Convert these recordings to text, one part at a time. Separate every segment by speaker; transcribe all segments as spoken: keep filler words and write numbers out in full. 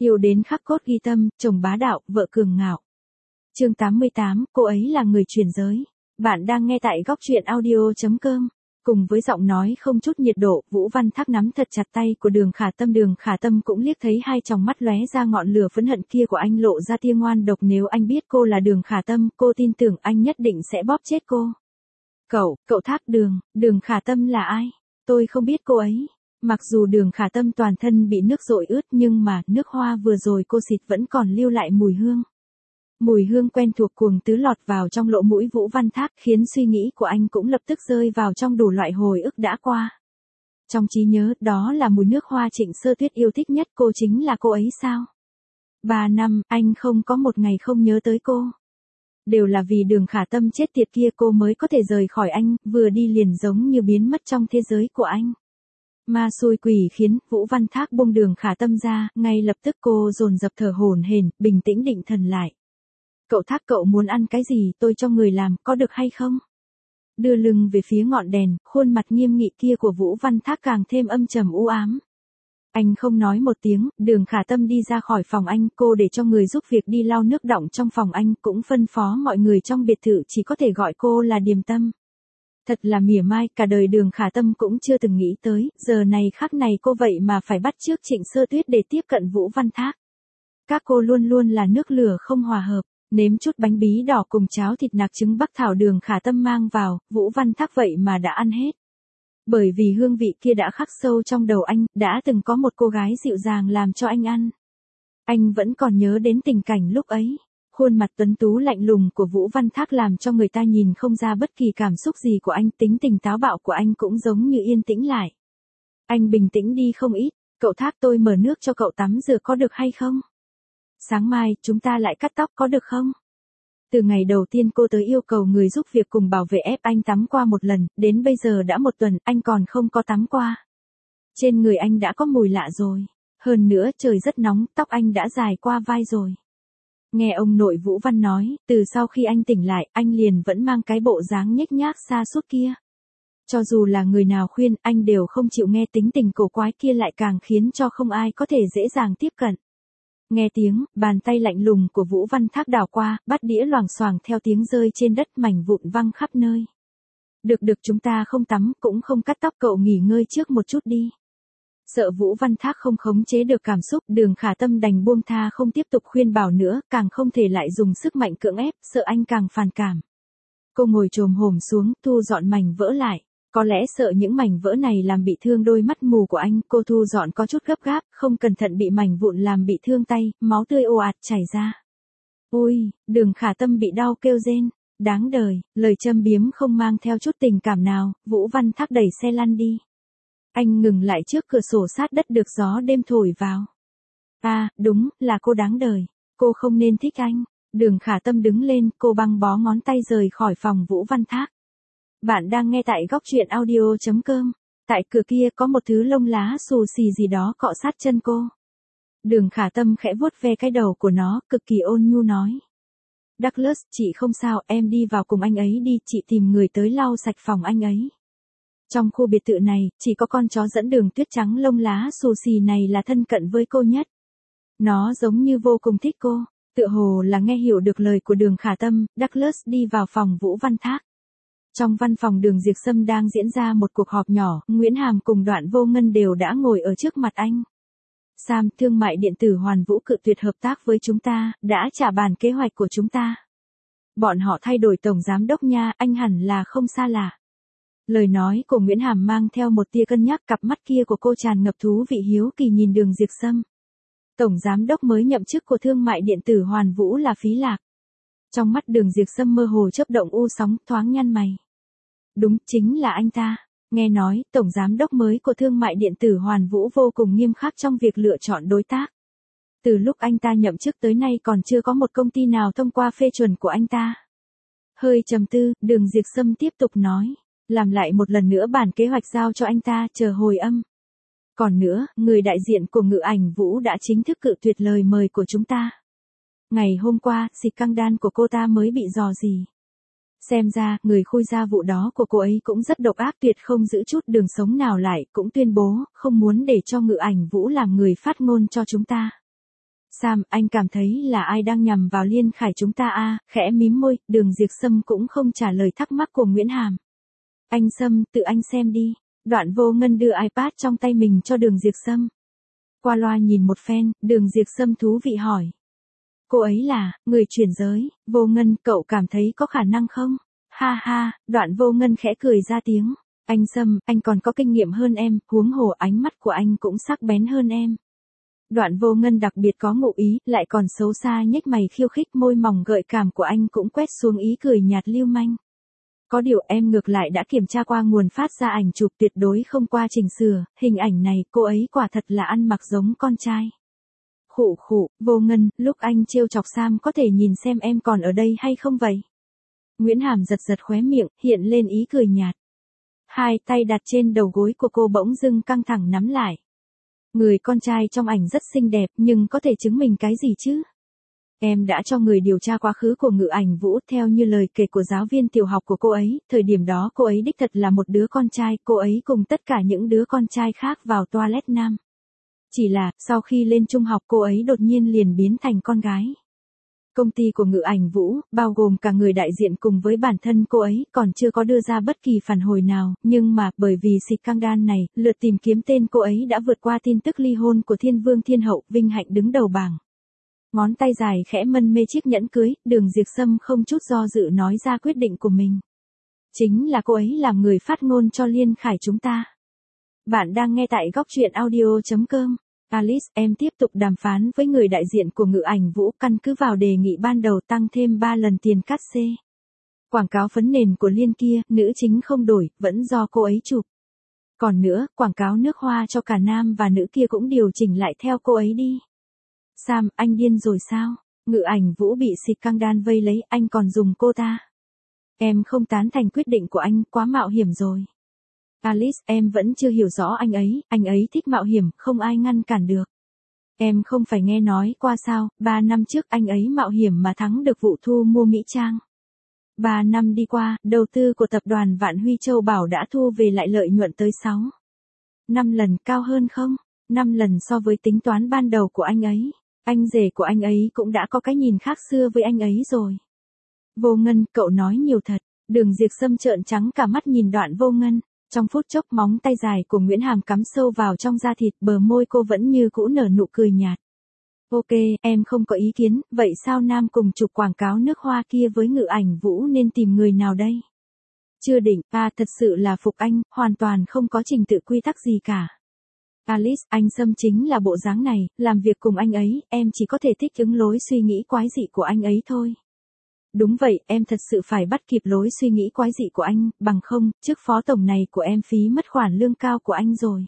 Speaker 1: Yêu đến khắc cốt ghi tâm, chồng bá đạo, vợ cường ngạo. Chương tám mươi tám, cô ấy là người chuyển giới. Bạn đang nghe tại góc truyện audio chấm com. Cùng với giọng nói không chút nhiệt độ, Vũ Văn Thác nắm thật chặt tay của Đường Khả Tâm. Đường Khả Tâm cũng liếc thấy hai tròng mắt lóe ra ngọn lửa phẫn hận kia của anh lộ ra tia ngoan độc. Nếu anh biết cô là Đường Khả Tâm, cô tin tưởng anh nhất định sẽ bóp chết cô. Cậu, cậu Thác Đường, Đường Khả Tâm là ai? Tôi không biết cô ấy. Mặc dù Đường Khả Tâm toàn thân bị nước dội ướt nhưng mà nước hoa vừa rồi cô xịt vẫn còn lưu lại mùi hương. Mùi hương quen thuộc cuồng tứ lọt vào trong lỗ mũi Vũ Văn Thác khiến suy nghĩ của anh cũng lập tức rơi vào trong đủ loại hồi ức đã qua. Trong trí nhớ đó là mùi nước hoa Trịnh Sơ Tuyết yêu thích nhất. Cô chính là cô ấy sao? Ba năm, anh không có một ngày không nhớ tới cô. Đều là vì Đường Khả Tâm chết tiệt kia cô mới có thể rời khỏi anh, vừa đi liền giống như biến mất trong thế giới của anh. Ma xui quỷ khiến, Vũ Văn Thác buông Đường Khả Tâm ra, ngay lập tức cô dồn dập thở hổn hển, bình tĩnh định thần lại. Cậu Thác, cậu muốn ăn cái gì, tôi cho người làm, có được hay không? Đưa lưng về phía ngọn đèn, khuôn mặt nghiêm nghị kia của Vũ Văn Thác càng thêm âm trầm u ám. Anh không nói một tiếng, Đường Khả Tâm đi ra khỏi phòng anh, cô để cho người giúp việc đi lau nước đọng trong phòng anh, cũng phân phó mọi người trong biệt thự chỉ có thể gọi cô là Điềm Tâm. Thật là mỉa mai, cả đời Đường Khả Tâm cũng chưa từng nghĩ tới, giờ này khắc này cô vậy mà phải bắt chước Trịnh Sơ Tuyết để tiếp cận Vũ Văn Thác. Các cô luôn luôn là nước lửa không hòa hợp, nếm chút bánh bí đỏ cùng cháo thịt nạc trứng bắc thảo Đường Khả Tâm mang vào, Vũ Văn Thác vậy mà đã ăn hết. Bởi vì hương vị kia đã khắc sâu trong đầu anh, đã từng có một cô gái dịu dàng làm cho anh ăn. Anh vẫn còn nhớ đến tình cảnh lúc ấy. Khuôn mặt tuấn tú lạnh lùng của Vũ Văn Thác làm cho người ta nhìn không ra bất kỳ cảm xúc gì của anh, tính tình táo bạo của anh cũng giống như yên tĩnh lại. Anh bình tĩnh đi không ít, cậu Thác tôi mở nước cho cậu tắm rửa có được hay không? Sáng mai, chúng ta lại cắt tóc có được không? Từ ngày đầu tiên cô tới yêu cầu người giúp việc cùng bảo vệ ép anh tắm qua một lần, đến bây giờ đã một tuần, anh còn không có tắm qua. Trên người anh đã có mùi lạ rồi. Hơn nữa trời rất nóng, tóc anh đã dài qua vai rồi. Nghe ông nội Vũ Văn nói, từ sau khi anh tỉnh lại, anh liền vẫn mang cái bộ dáng nhếch nhác xa sút kia. Cho dù là người nào khuyên, anh đều không chịu nghe, tính tình cổ quái kia lại càng khiến cho không ai có thể dễ dàng tiếp cận. Nghe tiếng, bàn tay lạnh lùng của Vũ Văn Thác đảo qua, bát đĩa loảng xoảng theo tiếng rơi trên đất, mảnh vụn văng khắp nơi. Được được, chúng ta không tắm, cũng không cắt tóc, cậu nghỉ ngơi trước một chút đi. Sợ Vũ Văn Thác không khống chế được cảm xúc, Đường Khả Tâm đành buông tha không tiếp tục khuyên bảo nữa, càng không thể lại dùng sức mạnh cưỡng ép, sợ anh càng phản cảm. Cô ngồi chồm hổm xuống, thu dọn mảnh vỡ lại. Có lẽ sợ những mảnh vỡ này làm bị thương đôi mắt mù của anh, cô thu dọn có chút gấp gáp, không cẩn thận bị mảnh vụn làm bị thương tay, máu tươi ồ ạt chảy ra. Ôi, Đường Khả Tâm bị đau kêu rên, đáng đời, lời châm biếm không mang theo chút tình cảm nào. Vũ Văn Thác đẩy xe lăn đi. Anh ngừng lại trước cửa sổ sát đất được gió đêm thổi vào. À, đúng, là cô đáng đời. Cô không nên thích anh. Đường Khả Tâm đứng lên, cô băng bó ngón tay rời khỏi phòng Vũ Văn Thác. Bạn đang nghe tại góc truyện audio chấm com. Tại cửa kia có một thứ lông lá xù xì gì đó cọ sát chân cô. Đường Khả Tâm khẽ vuốt ve cái đầu của nó, cực kỳ ôn nhu nói. Douglas, chị không sao, em đi vào cùng anh ấy đi, chị tìm người tới lau sạch phòng anh ấy. Trong khu biệt thự này, chỉ có con chó dẫn đường tuyết trắng lông lá xù xì này là thân cận với cô nhất. Nó giống như vô cùng thích cô, tựa hồ là nghe hiểu được lời của Đường Khả Tâm. Douglas đi vào phòng Vũ Văn Thác. Trong văn phòng Đường Diệp Sâm đang diễn ra một cuộc họp nhỏ, Nguyễn Hàm cùng Đoạn Vô Ngân đều đã ngồi ở trước mặt anh. Sam, thương mại điện tử Hoàn Vũ cự tuyệt hợp tác với chúng ta, đã trả bàn kế hoạch của chúng ta. Bọn họ thay đổi tổng giám đốc nha, anh hẳn là không xa lạ. Lời nói của Nguyễn Hàm mang theo một tia cân nhắc, cặp mắt kia của cô tràn ngập thú vị hiếu kỳ nhìn Đường Diệp Sâm. Tổng giám đốc mới nhậm chức của thương mại điện tử Hoàn Vũ là Phí Lạc. Trong mắt Đường Diệp Sâm mơ hồ chớp động u sóng, thoáng nhăn mày. Đúng, chính là anh ta. Nghe nói, tổng giám đốc mới của thương mại điện tử Hoàn Vũ vô cùng nghiêm khắc trong việc lựa chọn đối tác. Từ lúc anh ta nhậm chức tới nay còn chưa có một công ty nào thông qua phê chuẩn của anh ta. Hơi trầm tư, Đường Diệp Sâm tiếp tục nói. Làm lại một lần nữa bản kế hoạch giao cho anh ta, chờ hồi âm. Còn nữa, người đại diện của Ngự Ảnh Vũ đã chính thức cự tuyệt lời mời của chúng ta. Ngày hôm qua, xịt căng đan của cô ta mới bị dò dỉ. Xem ra, người khui ra vụ đó của cô ấy cũng rất độc ác, tuyệt không giữ chút đường sống nào lại, cũng tuyên bố, không muốn để cho Ngự Ảnh Vũ làm người phát ngôn cho chúng ta. Sam, anh cảm thấy là ai đang nhằm vào Liên Khải chúng ta a? Khẽ mím môi, Đường Diệp Sâm cũng không trả lời thắc mắc của Nguyễn Hàm. Anh Sâm, tự anh xem đi. Đoạn Vô Ngân đưa iPad trong tay mình cho Đường Diệp Sâm. Qua loa nhìn một phen, Đường Diệp Sâm thú vị hỏi. Cô ấy là, người chuyển giới, Vô Ngân, cậu cảm thấy có khả năng không? Ha ha, Đoạn Vô Ngân khẽ cười ra tiếng. Anh Sâm, anh còn có kinh nghiệm hơn em, huống hồ ánh mắt của anh cũng sắc bén hơn em. Đoạn Vô Ngân đặc biệt có ngụ ý, lại còn xấu xa nhếch mày khiêu khích, môi mỏng gợi cảm của anh cũng quét xuống ý cười nhạt lưu manh. Có điều em ngược lại đã kiểm tra qua nguồn phát ra ảnh chụp, tuyệt đối không qua chỉnh sửa, hình ảnh này cô ấy quả thật là ăn mặc giống con trai. Khụ khụ, Vô Ngân, lúc anh trêu chọc Sam có thể nhìn xem em còn ở đây hay không vậy? Nguyễn Hàm giật giật khóe miệng, hiện lên ý cười nhạt. Hai tay đặt trên đầu gối của cô bỗng dưng căng thẳng nắm lại. Người con trai trong ảnh rất xinh đẹp, nhưng có thể chứng minh cái gì chứ? Em đã cho người điều tra quá khứ của Ngự Ảnh Vũ, theo như lời kể của giáo viên tiểu học của cô ấy, thời điểm đó cô ấy đích thật là một đứa con trai, cô ấy cùng tất cả những đứa con trai khác vào toilet nam. Chỉ là, sau khi lên trung học cô ấy đột nhiên liền biến thành con gái. Công ty của Ngự Ảnh Vũ, bao gồm cả người đại diện cùng với bản thân cô ấy, còn chưa có đưa ra bất kỳ phản hồi nào, nhưng mà, bởi vì scandal này, lượt tìm kiếm tên cô ấy đã vượt qua tin tức ly hôn của Thiên Vương Thiên Hậu, vinh hạnh đứng đầu bảng. Ngón tay dài khẽ mân mê chiếc nhẫn cưới, Đường Diệp Sâm không chút do dự nói ra quyết định của mình. Chính là cô ấy làm người phát ngôn cho Liên Khải chúng ta. Bạn đang nghe tại góc truyện audio chấm com. Alice, em tiếp tục đàm phán với người đại diện của Ngự Ảnh Vũ, căn cứ vào đề nghị ban đầu tăng thêm ba lần tiền cát xê. Quảng cáo phấn nền của Liên kia, nữ chính không đổi, vẫn do cô ấy chụp. Còn nữa, quảng cáo nước hoa cho cả nam và nữ kia cũng điều chỉnh lại theo cô ấy đi. Sam, anh điên rồi sao? Ngự Ảnh Vũ bị scandal vây lấy, anh còn dùng cô ta. Em không tán thành quyết định của anh, quá mạo hiểm rồi. Alice, em vẫn chưa hiểu rõ anh ấy, anh ấy thích mạo hiểm, không ai ngăn cản được. Em không phải nghe nói qua sao, ba năm trước anh ấy mạo hiểm mà thắng được vụ thu mua Mỹ Trang. Ba năm đi qua, đầu tư của tập đoàn Vạn Huy Châu Bảo đã thu về lại lợi nhuận tới sáu. Năm lần, cao hơn không? Năm lần so với tính toán ban đầu của anh ấy. Anh rể của anh ấy cũng đã có cái nhìn khác xưa với anh ấy rồi. Vô Ngân, cậu nói nhiều thật. Đường Diệp Sâm trợn trắng cả mắt nhìn Đoạn Vô Ngân. Trong phút chốc móng tay dài của Nguyễn Hàm cắm sâu vào trong da thịt, bờ môi cô vẫn như cũ nở nụ cười nhạt. Ok, em không có ý kiến, vậy sao Nam cùng chụp quảng cáo nước hoa kia với Ngự Ảnh Vũ nên tìm người nào đây? Chưa định, à thật sự là phục anh, hoàn toàn không có trình tự quy tắc gì cả. Alice, anh Sâm chính là bộ dáng này, làm việc cùng anh ấy, em chỉ có thể thích ứng lối suy nghĩ quái dị của anh ấy thôi. Đúng vậy, em thật sự phải bắt kịp lối suy nghĩ quái dị của anh, bằng không, trước phó tổng này của em phí mất khoản lương cao của anh rồi.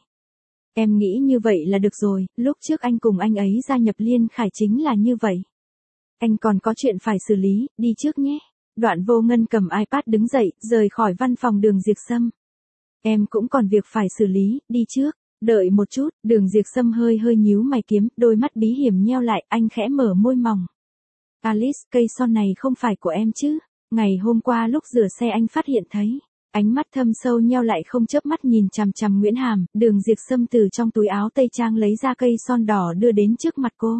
Speaker 1: Em nghĩ như vậy là được rồi, lúc trước anh cùng anh ấy gia nhập Liên Khải chính là như vậy. Anh còn có chuyện phải xử lý, đi trước nhé. Đoạn Vô Ngân cầm iPad đứng dậy, rời khỏi văn phòng Đường Diệp Sâm. Em cũng còn việc phải xử lý, đi trước. Đợi một chút, Đường Diệp Sâm hơi hơi nhíu mày kiếm, đôi mắt bí hiểm nheo lại, anh khẽ mở môi mỏng. Alice, cây son này không phải của em chứ? Ngày hôm qua lúc rửa xe anh phát hiện thấy. Ánh mắt thâm sâu nheo lại không chớp mắt nhìn chằm chằm Nguyễn Hàm, Đường Diệp Sâm từ trong túi áo tây trang lấy ra cây son đỏ đưa đến trước mặt cô.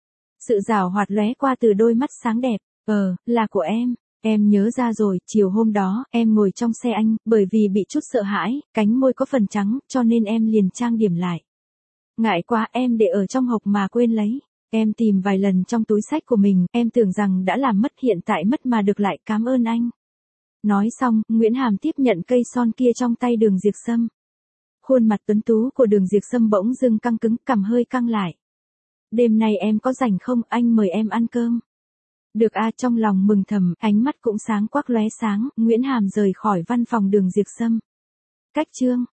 Speaker 1: Sự giảo hoạt lóe qua từ đôi mắt sáng đẹp, ờ, là của em. Em nhớ ra rồi, chiều hôm đó, em ngồi trong xe anh, bởi vì bị chút sợ hãi, cánh môi có phần trắng, cho nên em liền trang điểm lại. Ngại quá, em để ở trong hộp mà quên lấy. Em tìm vài lần trong túi sách của mình, em tưởng rằng đã làm mất, hiện tại mất mà được lại, cảm ơn anh. Nói xong, Nguyễn Hàm tiếp nhận cây son kia trong tay Đường Diệp Sâm. Khuôn mặt tuấn tú của Đường Diệp Sâm bỗng dưng căng cứng, cằm hơi căng lại. Đêm nay em có rảnh không, anh mời em ăn cơm. Được a, trong lòng mừng thầm, ánh mắt cũng sáng quắc lóe sáng, Nguyễn Hàm rời khỏi văn phòng Đường Diệp Sâm. Cách chương